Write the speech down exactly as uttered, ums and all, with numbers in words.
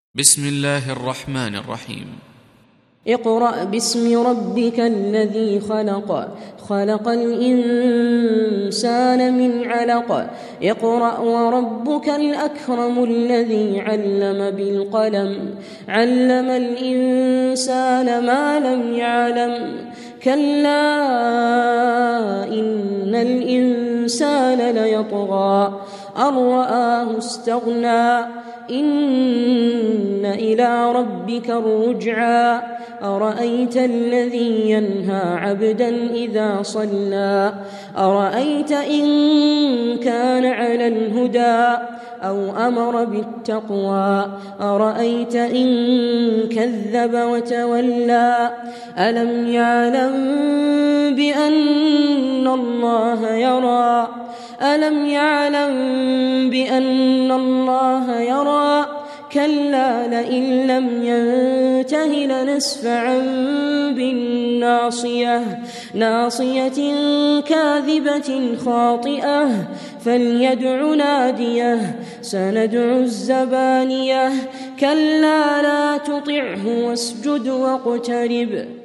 بسم الله الرحمن الرحيم. اقرأ باسم ربك الذي خلق خلق الإنسان من علق اقرأ وربك الأكرم الذي علم بالقلم علم الإنسان ما لم يعلم كلا إن الإنسان ليطغى أن رآه استغنى إن إلى ربك الرجعى أرأيت الذي ينهى عبدا إذا صلى أرأيت إن كان على الهدى أو أمر بالتقوى أرأيت إن كذب وتولى ألم يعلم بأن الله يرى ألم يعلم بأن الله يرى كلا لئن لم ينته لنسفعا بالناصية ناصية كاذبة خاطئة فليدع ناديه سندع الزبانية كلا لا تطعه واسجد واقترب